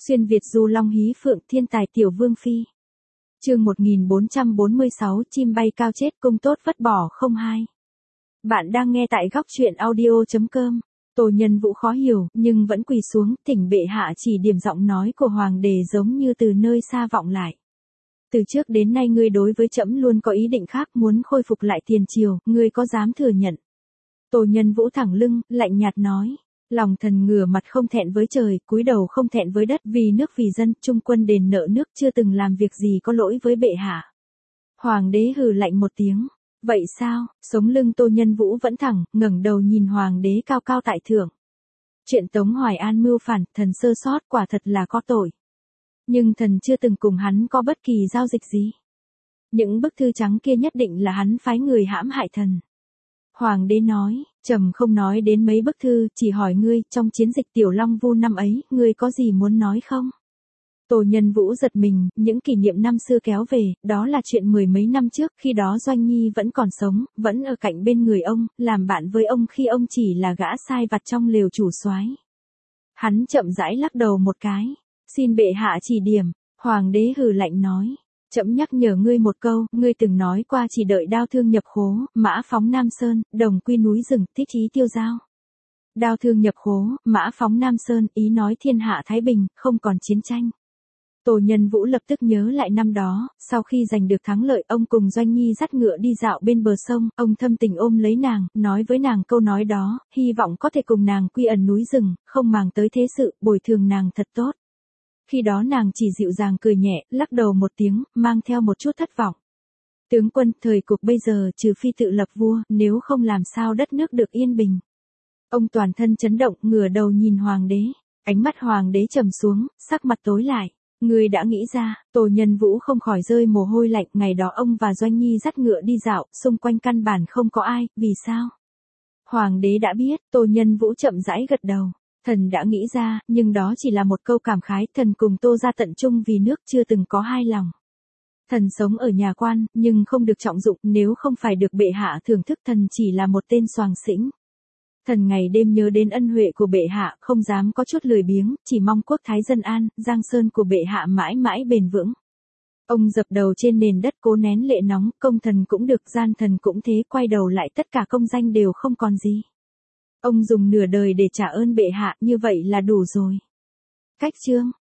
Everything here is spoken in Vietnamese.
Xuyên Việt du long hí phượng thiên tài tiểu vương phi. Chương 1446 chim bay cao chết cung tốt vất bỏ không hai. Bạn đang nghe tại góc truyện audio.com. Tô Nhân Vũ khó hiểu, nhưng vẫn quỳ xuống, thỉnh bệ hạ chỉ điểm giọng nói của hoàng đế giống như từ nơi xa vọng lại. Từ trước đến nay ngươi đối với trẫm luôn có ý định khác, muốn khôi phục lại tiền triều, ngươi có dám thừa nhận? Tô Nhân Vũ thẳng lưng, lạnh nhạt nói. Lòng thần ngửa mặt không thẹn với trời, cúi đầu không thẹn với đất, vì nước vì dân, trung quân đền nợ nước, chưa từng làm việc gì có lỗi với bệ hạ. Hoàng đế hừ lạnh một tiếng. Vậy sao? Sống lưng Tô Nhân Vũ vẫn thẳng, ngẩng đầu nhìn hoàng đế cao cao tại thượng. Chuyện Tống Hoài An mưu phản, thần sơ sót, quả thật là có tội. Nhưng thần chưa từng cùng hắn có bất kỳ giao dịch gì. Những bức thư trắng kia nhất định là hắn phái người hãm hại thần. Hoàng đế nói, trầm không nói đến mấy bức thư, chỉ hỏi ngươi, trong chiến dịch Tiểu Long Vu năm ấy, ngươi có gì muốn nói không? Tô Nhân Vũ giật mình, những kỷ niệm năm xưa kéo về, đó là chuyện mười mấy năm trước, khi đó Doanh Nhi vẫn còn sống, vẫn ở cạnh bên người ông, làm bạn với ông khi ông chỉ là gã sai vặt trong lều chủ soái. Hắn chậm rãi lắc đầu một cái, xin bệ hạ chỉ điểm. Hoàng đế hừ lạnh nói. Trẫm nhắc nhở ngươi một câu, ngươi từng nói qua chỉ đợi đao thương nhập khố, mã phóng Nam Sơn, đồng quy núi rừng, thích chí tiêu giao. Đao thương nhập khố, mã phóng Nam Sơn, ý nói thiên hạ thái bình, không còn chiến tranh. Tô Nhân Vũ lập tức nhớ lại năm đó, sau khi giành được thắng lợi, ông cùng Doanh Nhi dắt ngựa đi dạo bên bờ sông, ông thâm tình ôm lấy nàng, nói với nàng câu nói đó, hy vọng có thể cùng nàng quy ẩn núi rừng, không màng tới thế sự, bồi thường nàng thật tốt. Khi đó nàng chỉ dịu dàng cười nhẹ, lắc đầu một tiếng, mang theo một chút thất vọng. Tướng quân, thời cuộc bây giờ trừ phi tự lập vua, nếu không làm sao đất nước được yên bình. Ông toàn thân chấn động, ngửa đầu nhìn hoàng đế. Ánh mắt hoàng đế trầm xuống, sắc mặt tối lại. Ngươi đã nghĩ ra, Tô Nhân Vũ không khỏi rơi mồ hôi lạnh, ngày đó ông và Doanh Nhi dắt ngựa đi dạo, xung quanh căn bản không có ai, vì sao? Hoàng đế đã biết, Tô Nhân Vũ chậm rãi gật đầu. Thần đã nghĩ ra, nhưng đó chỉ là một câu cảm khái, thần cùng Tô gia tận chung vì nước, chưa từng có hai lòng. Thần sống ở nhà quan, nhưng không được trọng dụng, nếu không phải được bệ hạ thưởng thức, thần chỉ là một tên soàng xĩnh. Thần ngày đêm nhớ đến ân huệ của bệ hạ, không dám có chút lười biếng, chỉ mong quốc thái dân an, giang sơn của bệ hạ mãi mãi bền vững. Ông dập đầu trên nền đất cố nén lệ nóng, công thần cũng được, gian thần cũng thế, quay đầu lại tất cả công danh đều không còn gì. Ông dùng nửa đời để trả ơn bệ hạ, như vậy là đủ rồi. Cách chương.